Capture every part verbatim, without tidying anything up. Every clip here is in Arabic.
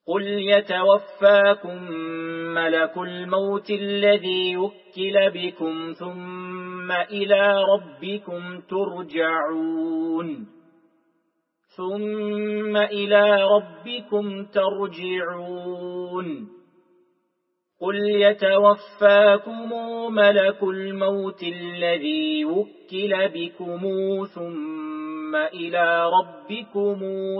قل يتوفاكم ملك الموت الذي وكل بكم ثم إلى ربكم ترجعون ثم إلى ربكم ترجعون قل يتوفاكم ملك الموت الذي وكل بكم ثم إلى ربكم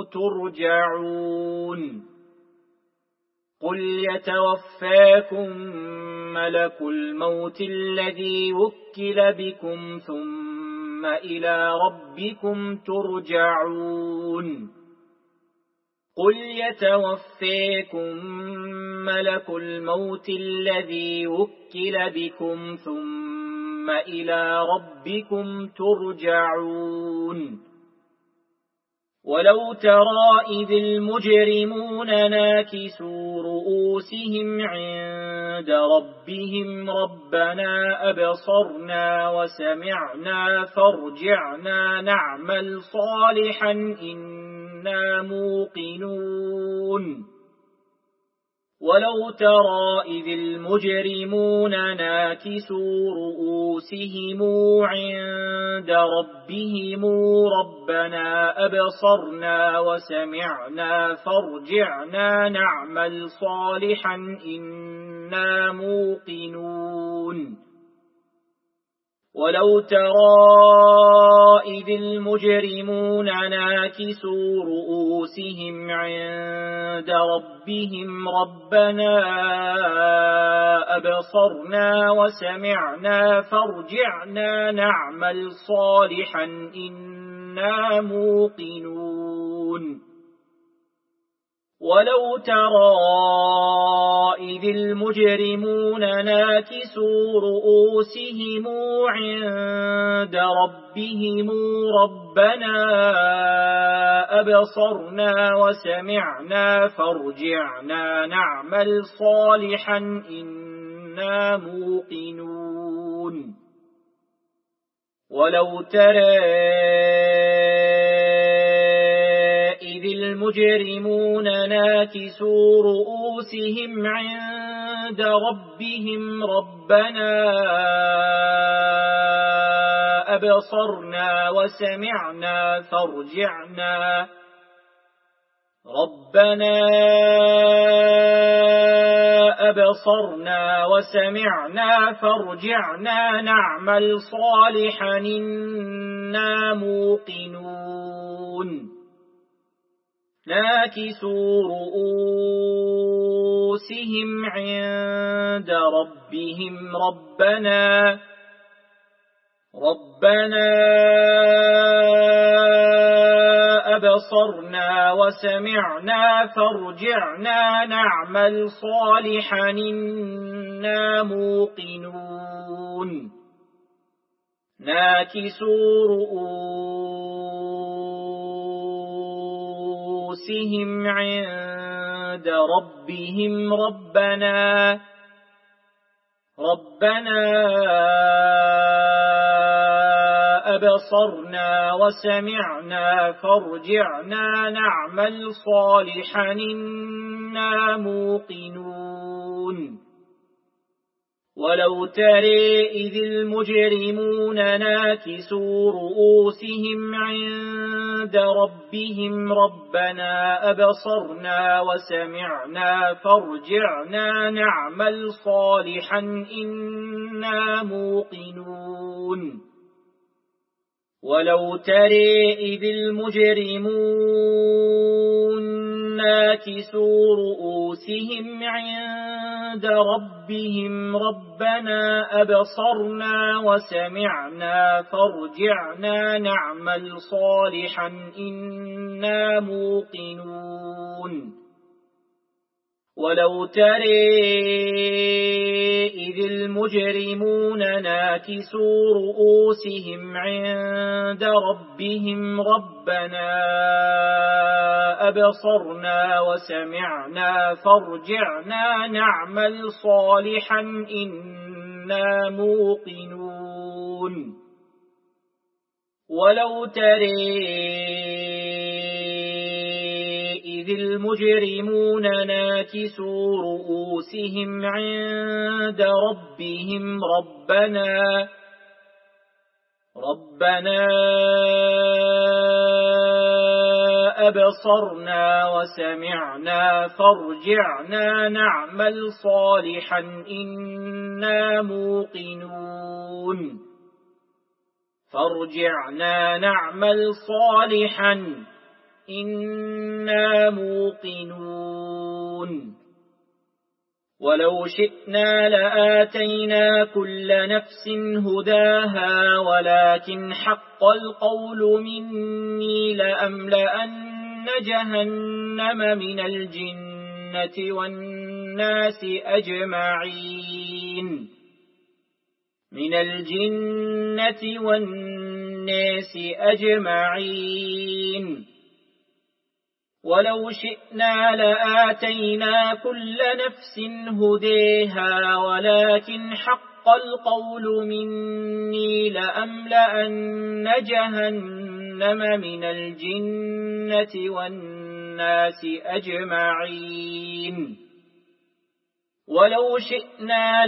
ترجعون قل يتوفاكم ملك الموت الذي وكل بكم ثم إلى ربكم ترجعون قل يتوفاكم ملك الموت الذي وكل بكم ثم إلى ربكم ترجعون ولو ترى إذ المجرمون ناكسوا رؤوسهم عند ربهم ربنا أبصرنا وسمعنا فارجعنا نعمل صالحا إنا موقنون ولو ترى إذ المجرمون ناكسوا رؤوسهم عند ربهم ربنا أبصرنا وسمعنا فارجعنا نعمل صالحا إنا موقنون ولو ترى إذ المجرمون ناكسوا رؤوسهم عند ربهم ربنا أبصرنا وسمعنا فارجعنا نعمل صالحا إنا موقنون ولو ترى إذ المجرمون ناكسوا رؤوسهم عند ربهم ربنا أبصرنا وسمعنا فارجعنا نعمل صالحا إنا موقنون ولو ترى إذ المجرمون ناكسوا رؤوسهم عند ربهم ربنا أبصرنا وسمعنا فارجعنا ربنا أبصرنا وسمعنا فارجعنا نعمل صالحا إنا موقنون ناكسوا رؤوسهم عند ربهم ربنا ربنا أبصرنا وسمعنا فارجعنا نعمل صالحا إنا موقنون ناكسوا رؤوسهم عند ربهم ربنا ربنا أبصرنا وسمعنا فارجعنا نعمل صالحا إنا موقنون ولو ترى إذ المجرمون ناكسوا رؤوسهم عند ربهم ربنا أبصرنا وسمعنا فارجعنا نعمل صالحا إنا موقنون ولو ترى إذ المجرمون ناكسوا رؤوسهم عند ربهم ربنا أبصرنا وسمعنا فارجعنا نعمل صالحا إنا موقنون ولو ترى إذ المجرمون ناكسوا رؤوسهم عند ربهم ربنا أبصرنا وسمعنا فارجعنا نعمل صالحا إنا موقنون ولو ترى إذ المجرمون ناكسوا رؤوسهم عند ربهم ربنا ربنا أبصرنا وسمعنا فارجعنا نعمل صالحا إنا موقنون فارجعنا نعمل صالحا إنا موقنون ولو شئنا لآتينا كل نفس هداها ولكن حق القول مني لأملأن جهنم من الجنة والناس أجمعين من الجنة والناس أجمعين ولو شئنا لآتينا كل نفس هديها ولكن حق القول مني لأملأن جهنم من الجنة والناس أجمعين ولو شئنا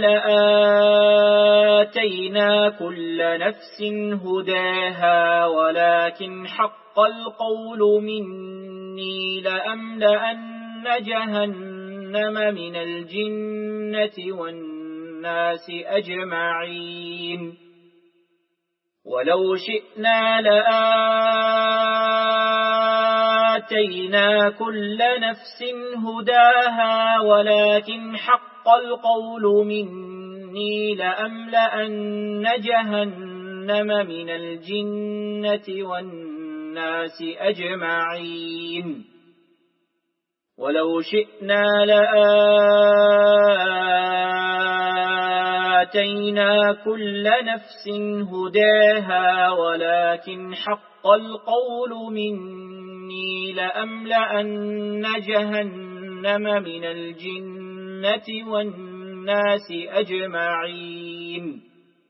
لآتينا كل نفس هداها ولكن حق القول مني لأملأن جهنم من الجنة والناس أجمعين ولو شئنا لآتينا كل نفس هداها ولكن حق القول مني لأملأن جهنم من الجنة والناس أجمعين ولو شئنا لآتينا كل نفس هداها ولكن حق القول مني لأملأن جهنم من الجنة والناس أجمعين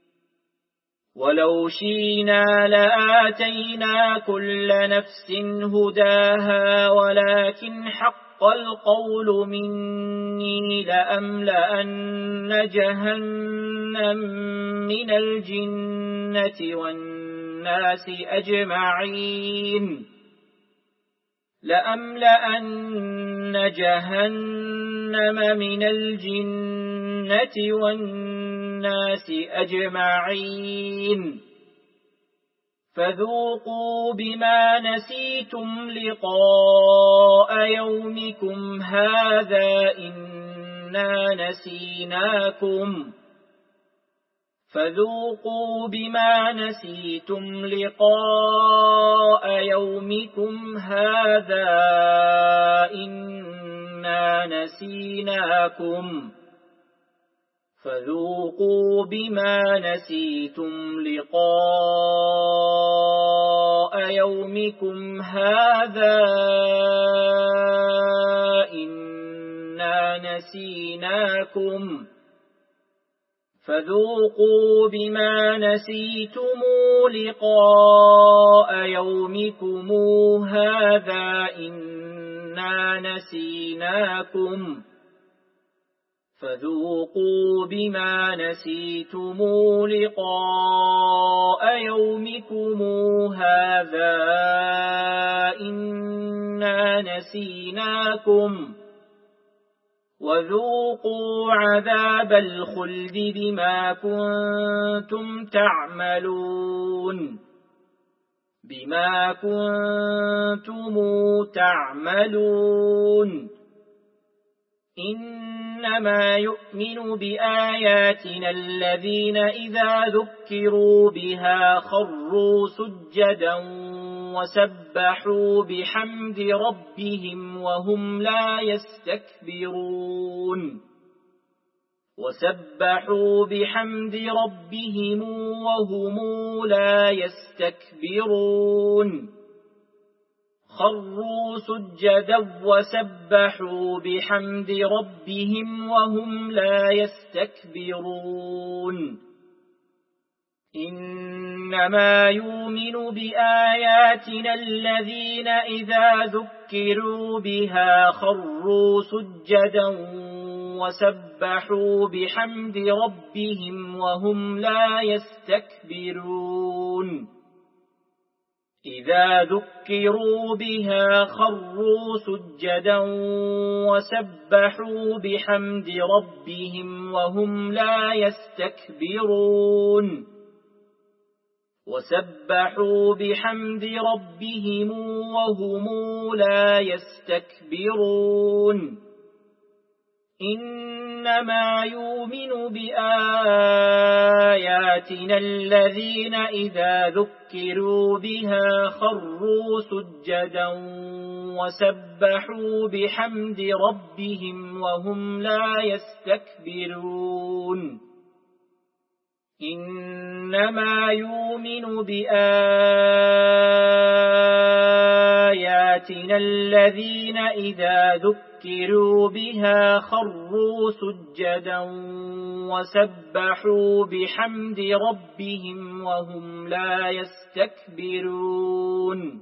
ولو شئنا لآتينا كل نفس هداها ولكن حق القول مني لأملأن جهنم من الجنة والناس أجمعين لأملأن جهنم من الجنة والناس أجمعين فذوقوا بما نسيتم لقاء يومكم هذا إنا نسيناكم فذوقوا بما نسيتم لقاء يومكم هذا إنا نسيناكم فذوقوا بما نسيتم لقاء يومكم هذا إنا نسيناكم فذوقوا بما نسيتم لقاء يومكم هذا إنا نسيناكم فذوقوا بما نسيتم لقاء يومكم هذا إنا نسيناكم وذوقوا عذاب الخلد بما كنتم تعملون بما كنتم تعملون إنما يؤمن بآياتنا الذين إذا ذكروا بها خروا سجدا وسبحوا بحمد ربهم وهم لا يستكبرون وسبحوا بحمد ربهم وهم لا يستكبرون خروا سجدا وسبحوا بحمد ربهم وهم لا يستكبرون إنما يؤمن بآياتنا الذين إذا ذكروا بها خروا سجدا وسبحوا بحمد ربهم وهم لا يستكبرون إذا ذكروا بها خروا سجدا وسبحوا بحمد ربهم وهم لا يستكبرون وسبحوا بحمد ربهم وهم لا يستكبرون إنما يؤمن بآياتنا الذين إذا ذكروا بها خروا سجدا وسبحوا بحمد ربهم وهم لا يستكبرون إنما يؤمن بآياتنا الذين إذا ذكروا بها خروا سجدا وسبحوا بحمد ربهم وهم لا يستكبرون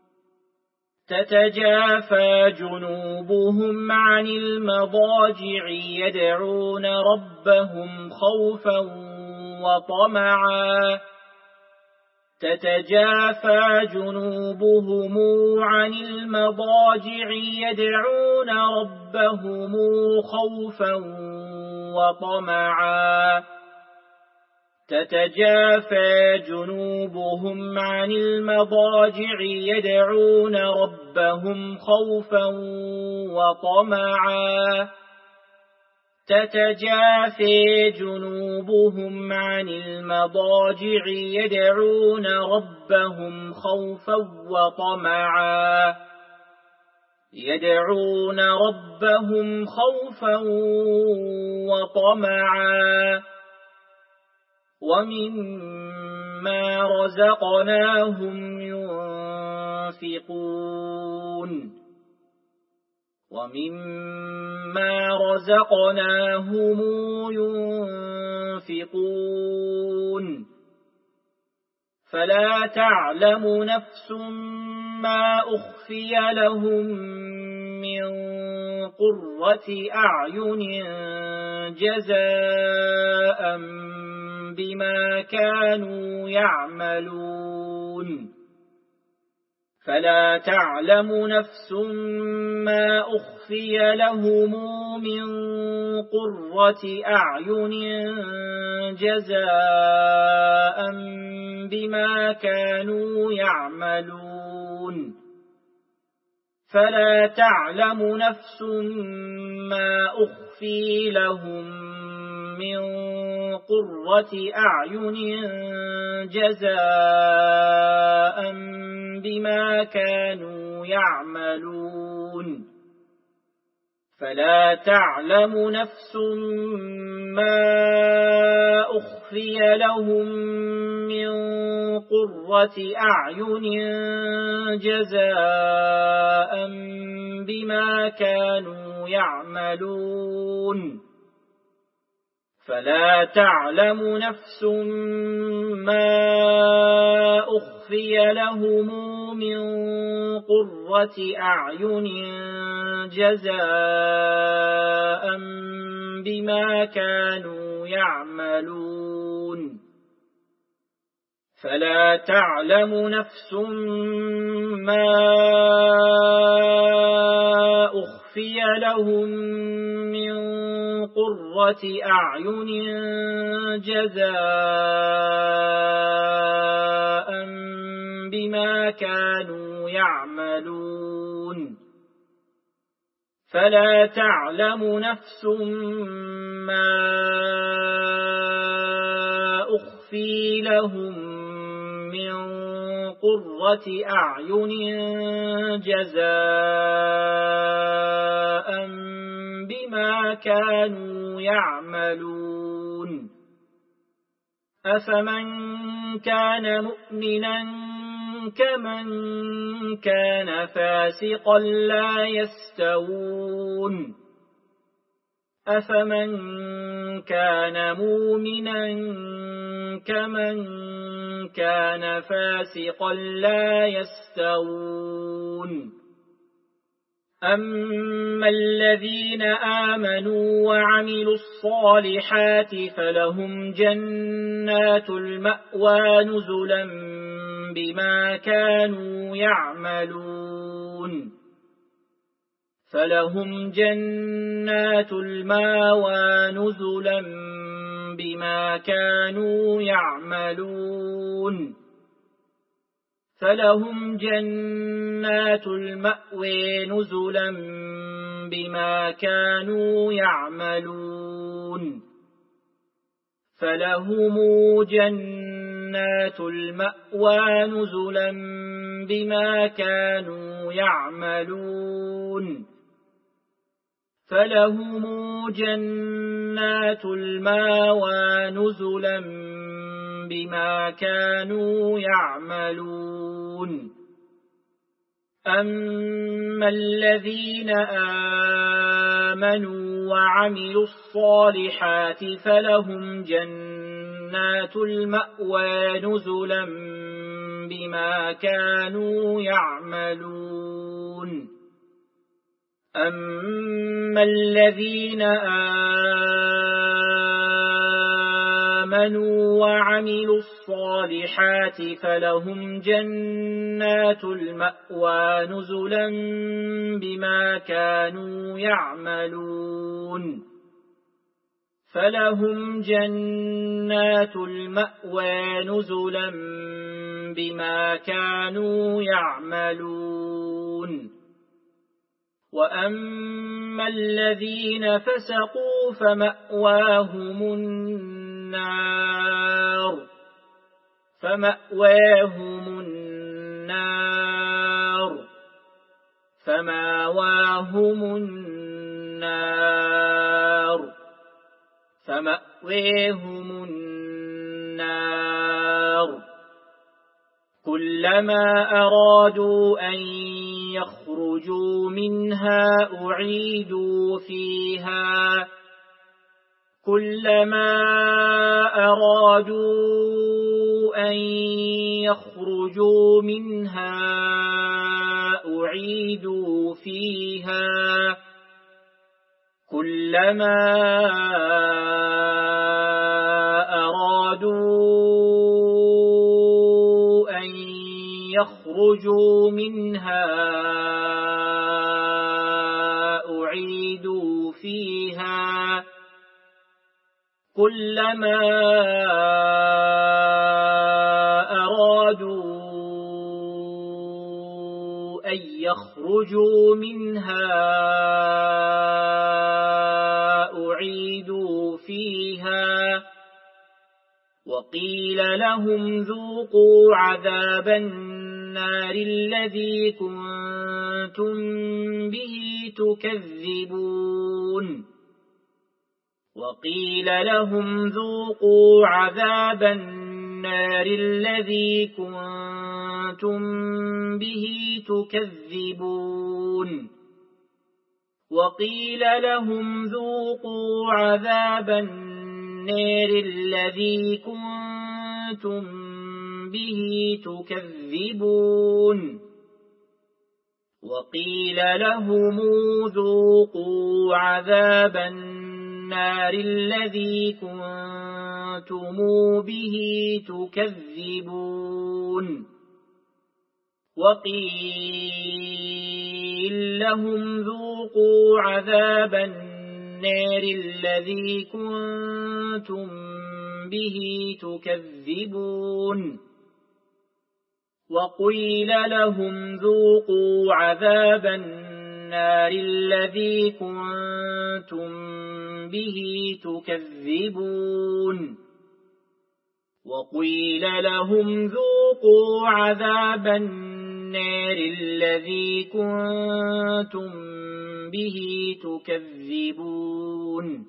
تتجافى جنوبهم عن المضاجع يدعون ربهم خوفا وطمعا تتجافى جنوبهم عن المضاجع يدعون ربهم خوفا وطمعا تتجافى جنوبهم عن المضاجع يدعون ربهم خوفا وطمعا تتجافى جنوبهم عن المضاجع يدعون ربهم خوفا وطمعا يدعون ربهم خوفا وطمعا ومما رزقناهم ينفقون ومما رزقناهم ينفقون فلا تعلم نفس ما أخفي لهم من قرة أعين جزاء بما كانوا يعملون فلا تعلم نفس ما أخفي لهم من قرة أعين جزاء بما كانوا يعملون فلا تعلم نفس ما أخفي لهم من قرة أعين جزاء بما كانوا يعملون فلا تعلم نفس ما أخفي لهم من قرة أعين جزاء بما كانوا يعملون فلا تعلم نفس ما أخفي لهم من قرة أعين جزاء بما كانوا يعملون فلا تعلم نفس ما أخفي لهم من قرة أعين جزاء بما كانوا يعملون فلا تعلم نفس ما أخفي لهم من قرة أعين جزاء بما كانوا يعملون أفمن كان مؤمنا كمن كان فاسقا لا يستوون أفمن كان مؤمنا كمن كان فاسقا لا يستوون أما الذين آمنوا وعملوا الصالحات فلهم جنات المأوى نزلا بما كانوا يعملون فلهم جنات المأوى نزلا بما كانوا يعملون فلهم جنات المأوى نزلا بما كانوا يعملون فلهم جنات المأوى نزلا بما كانوا يعملون فلهم جنات المأوى نزلا بما كانوا يعملون أما الذين آمنوا وعملوا الصالحات فلهم جنات المأوى نزلا بما كانوا يعملون أما الذين آمنوا وعملوا الصالحات فلهم جنات المأوى نزلا بما كانوا يعملون فلهم جنات المأوى نزلا بما كانوا يعملون وأما الذين فسقوا فمأواهم النار فمأواهم النار فمأواهم النار فمأواهم النار كلما أرادوا أن يخرجوا منها أعيدوا فيها كلما أرادوا أن يخرجوا منها أعيدوا فيها كلما أرادوا أن يخرجوا منها أعيدوا فيها كلما أرادوا أن يخرجوا منها أعيدوا فيها وقيل لهم ذوقوا عذاب النار الذي كنتم به تكذبون وقيل لهم ذوقوا عذاب النار الذي كنتم به تكذبون وقيل لهم ذوقوا عذاب النار الذي كنتم به تكذبون وقيل لهم ذوقوا عذاب النار الذي كنتم به تكذبون وقيل لهم ذوقوا عذاب النار الذي كنتم به تكذبون وقيل لهم ذوقوا عذاب النار الذي كنتم به تكذبون وقيل لهم ذوقوا عذاب النار الذي كنتم به تكذبون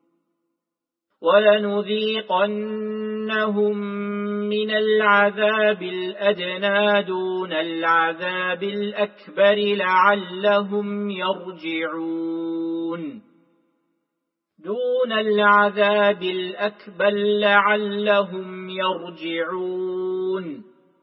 ولنذيقنهم من العذاب الأدنى دون العذاب الأكبر لعلهم يرجعون دون العذاب الأكبر لعلهم يرجعون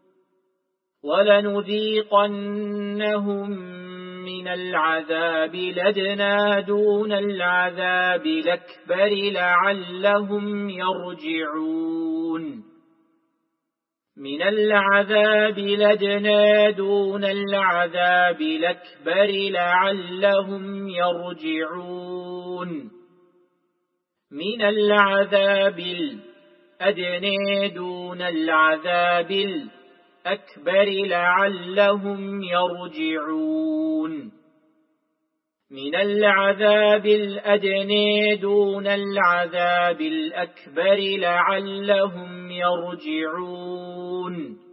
ولنذيقنهم من العذاب الأدنى دون العذاب الأكبر لعلهم يرجعون من العذاب الأدنى دون العذاب الأكبر لعلهم يرجعون من العذاب الأدنى دون العذاب الأكبر لعلهم يرجعون من العذاب الأدنى دون العذاب الأكبر لعلهم يرجعون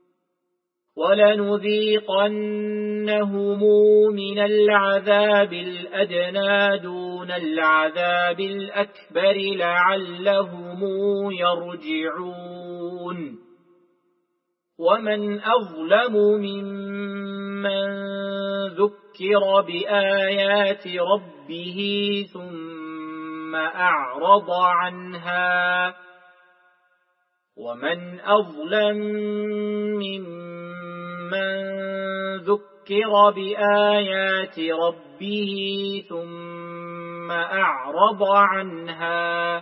ولنذيقنهم من العذاب الأدنى دون العذاب الأكبر لعلهم يرجعون ومن أظلم ممن ذكر بآيات ربه ثم أعرض عنها ومن أظلم ممن ذكر بآيات ربه ثم أعرض عنها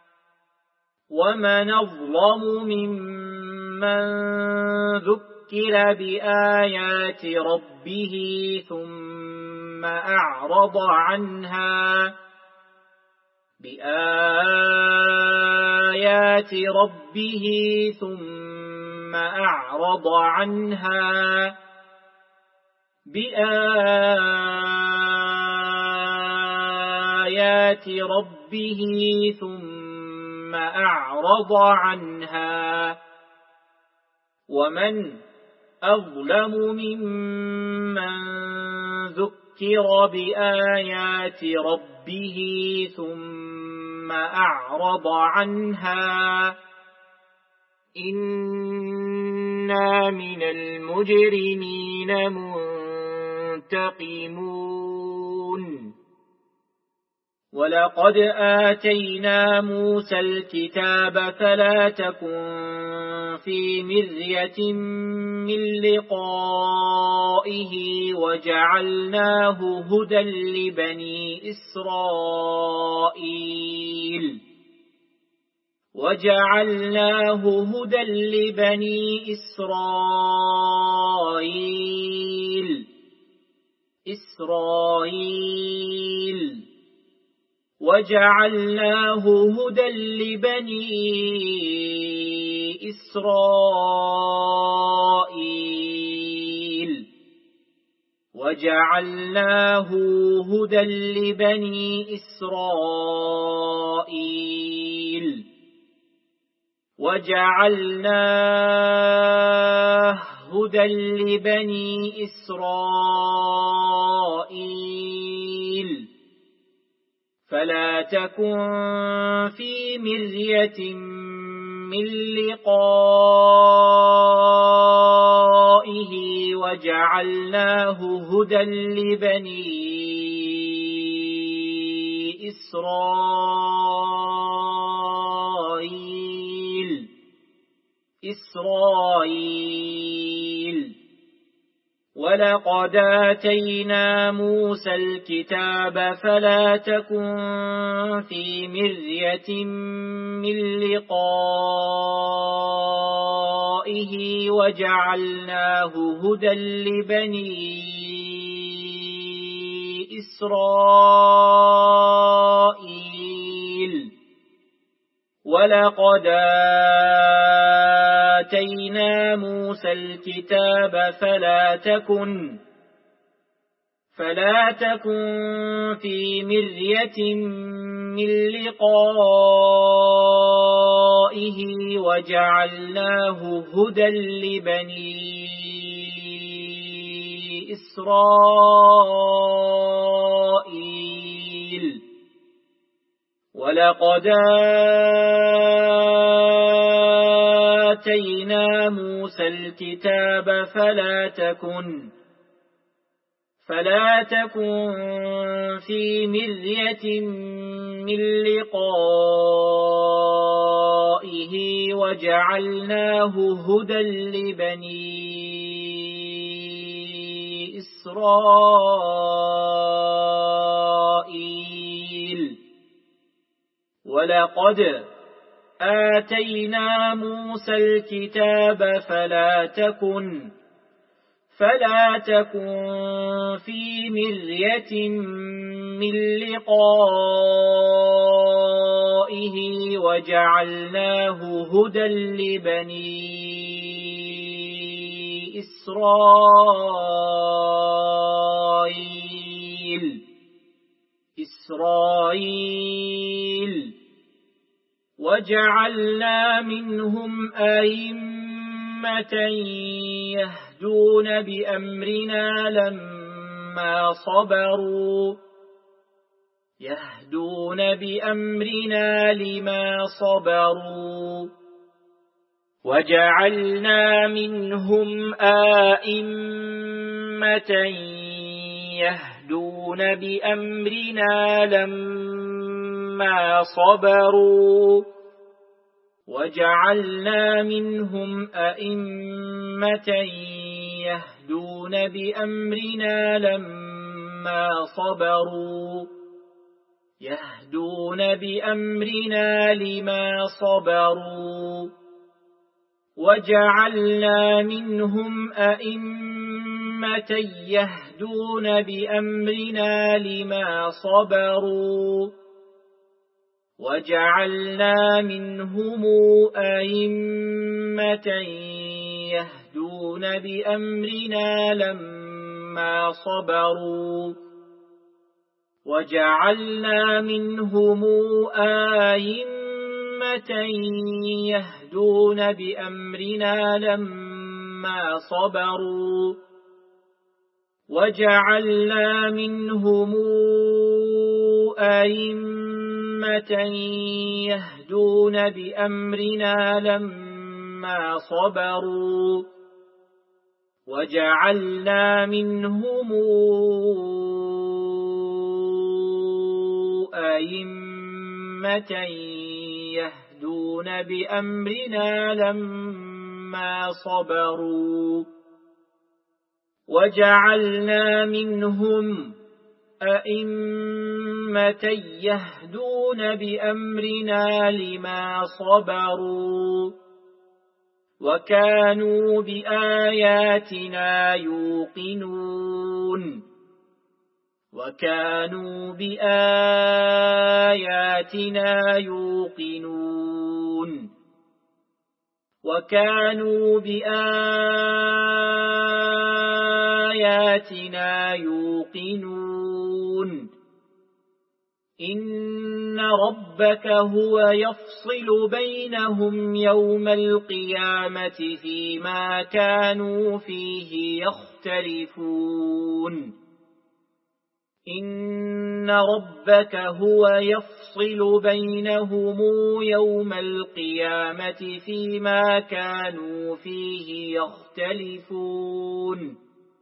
ومن أظلم ممن ذكر بآيات ربه ثم أعرض عنها بآيات ربه ثم أعرض عنها بآيات ربه ثم أعرض عنها ومن أظلم ممن ذكر بآيات ربه ثم أعرض عنها إنا من المجرمين منتقمون ولقد آتينا موسى الكتاب فلا تكن في مرية من لقائه وجعلناه هدى لبني إسرائيل وجعلناه هدى لبني إسرائيل إسرائيل وجعلناه هدى لبني إسرائيل وجعلناه هدى لبني إسرائيل وجعلناه هدى لبني إسرائيل فلا تكن في مرية من لقائه وجعلناه هدى لبني إسرائيل إسرائيل ولقد آتينا موسى الكتاب فلا تكن في مرية من لقائه وجعلناه هدى لبني إسرائيل ولقد آتينا موسى الكتاب فلا تكن فلا تكن في مرية من لقائه وجعلناه هدى لبني إسرائيل ولقد آتينا موسى الكتاب فلا تكن فلا تكن في مرية من لقائه وجعلناه هدى لبني إسرائيل ولقد آتينا موسى الكتاب فلا تكن فلا تكن في مرية من لقائه وجعلناه هدى لبني إسرائيل إسرائيل وجعلنا منهم أئمة يهدون بأمرنا لما صبروا يهدون بأمرنا لما صبروا وجعلنا منهم أئمة يهدون بأمرنا لما صبروا وجعلنا منهم أئمة يهدون بأمرنا لما صبروا يهدون بأمرنا لما صبروا وجعلنا منهم أئمة يهدون بأمرنا لما صبروا وجعلنا منهم أئمة يهدون بأمرنا لما صبروا وجعلنا منهم أئمة يهدون بأمرنا لما صبروا وجعلنا منهم أئمة يهدون بأمرنا لما صبروا وجعلنا منهم أئمة يهدون بأمرنا لما صبروا وجعلنا منهم أئمة يهدون بأمرنا لما صبروا وكانوا بآياتنا يوقنون وكانوا بآياتنا يوقنون وكانوا بآياتنا يوقنون إن ربك هو يفصل بينهم يوم القيامة فيما كانوا فيه يختلفون إن ربك هو يفصل بينهم يوم القيامة فيما كانوا فيه يختلفون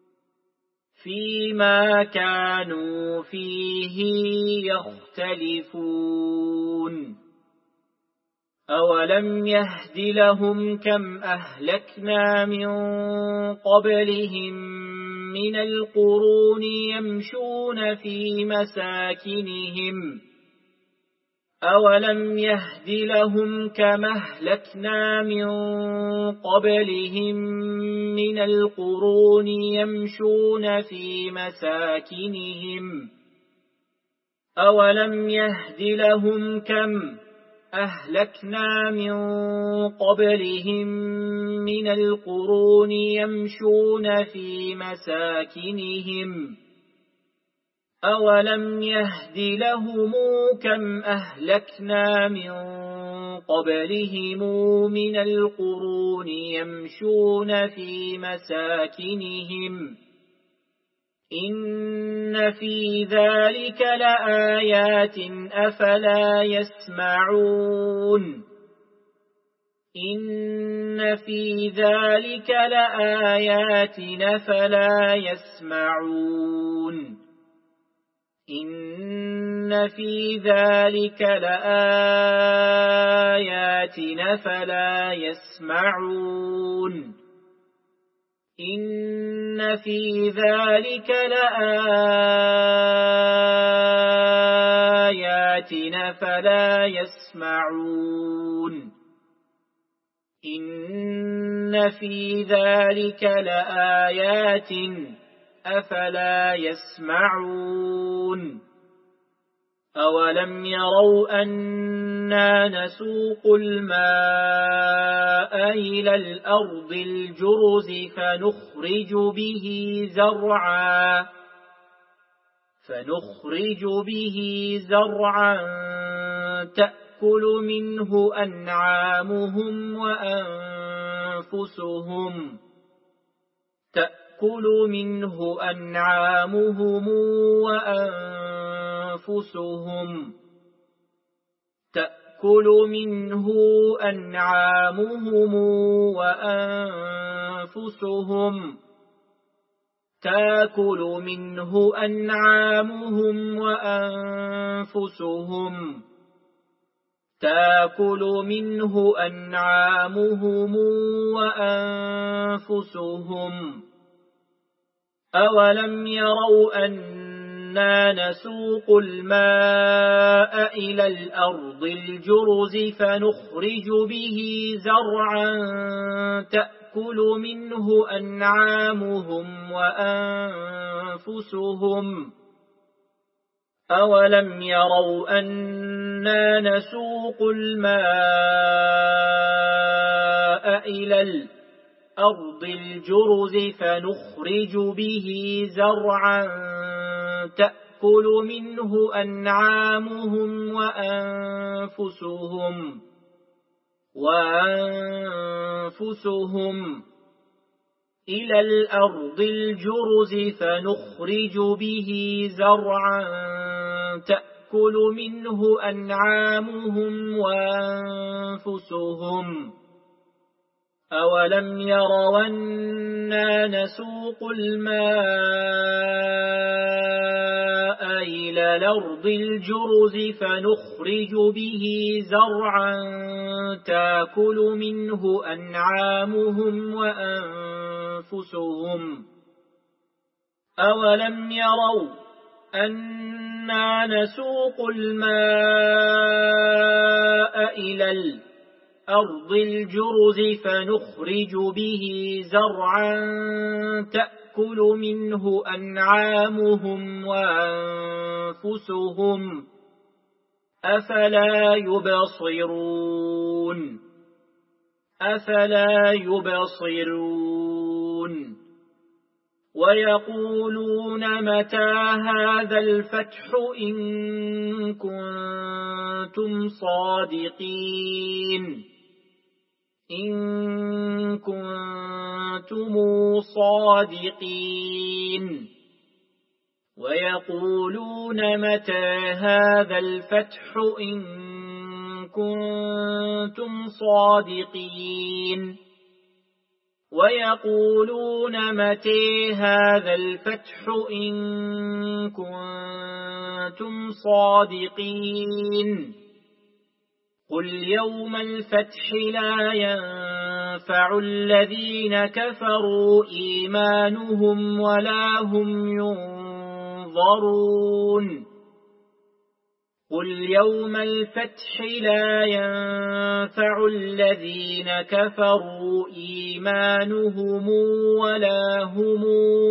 فيما كانوا فيه يختلفون أولم يهد لهم كم أهلكنا من قبلهم من القرون يمشون في مساكنهم أولم يهد لهم كم أهلكنا من قبلهم من القرون يمشون في مساكنهم أولم يهد لهم كم أهلكنا من قبلهم من القرون يمشون في مساكنهم أولم يهد لهم كم أهلكنا من قبلهم من القرون يمشون في مساكنهم إن في ذلك لآيات أفلا يسمعون إن في ذلك لآيات فلا يسمعون إن في ذلك لآيات فلا يسمعون إن في ذلك لآيات فلا يسمعون إن في ذلك لآيات أفلا يسمعون أولم يروا أنا نسوق الماء إلى الأرض الجرز فنخرج به زرعا فنخرج به زرعا تأكل منه أنعامهم وأنفسهم تأكل منه أنعامهم وأنفسهم تأكل منه أنعامهم وأنفسهم تأكل منه أنعامهم وأنفسهم تأكل منه أنعامهم وأنفسهم أولم يروا أنا نسوق الماء إلى الأرض الجرز فنخرج به زرعا تأكل منه أنعامهم وأنفسهم أولم يروا أنا نسوق الماء إلى الأرض الجرز فنخرج به زرعا تأكل منه أنعامهم وأنفسهم وأنفسهم إلى الأرض الجرز فنخرج به زرعا تأكل منه أنعامهم وأنفسهم أولم يروا أنا نسوق الماء إلى الأرض الجرز فنخرج به زرعا تأكل منه أنعامهم وأنفسهم أولم يروا أنا نسوق الماء إلى الأرض الجرز فنخرج به زرعا تأكل منه أنعامهم وأنفسهم أفلا يبصرون أفلا يبصرون ويقولون متى هذا الفتح إن كنتم صادقين إن كنتم صادقين ويقولون متى هذا الفتح إن كنتم صادقين ويقولون متى هذا الفتح إن كنتم صادقين قل يوم الفتح لا ينفع الذين كفروا إيمانهم ولا هم ينظرون قل يوم الفتح لا ينفع الذين كفروا إيمانهم ولا هم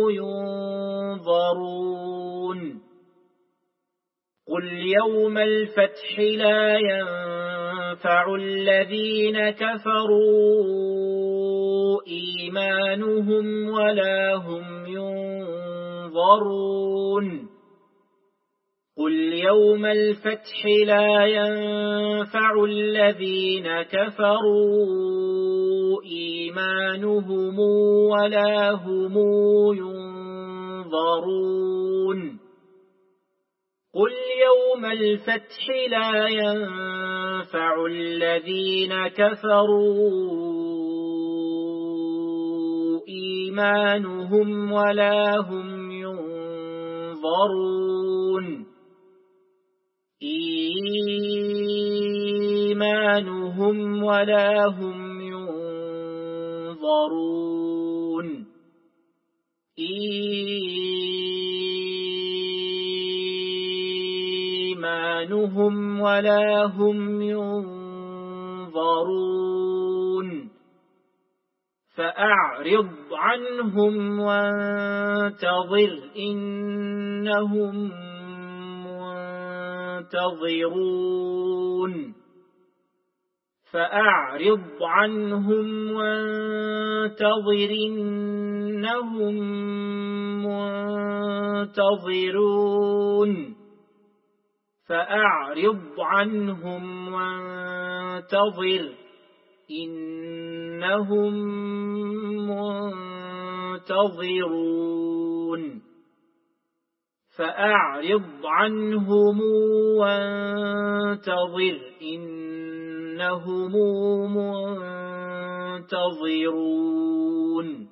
ينظرون قل يوم الفتح لا ينفع الذين كفروا إيمانهم ولا هم ينظرون قل يوم الفتح لا ينفع الذين كفروا إيمانهم ولا هم ينظرون قل يوم الفتح لا ينفع الذين كفروا إيمانهم ولا هم ينظرون إيمانهم ولا هم ينظرون إيمانهم ولا هم ينظرون فأعرض عنهم وانتظر إنهم منتظرون فأعرض عنهم وانتظر إنهم منتظرون فأعرض عنهم وانتظر إنهم منتظرون فأعرض عنهم وانتظر إنهم منتظرون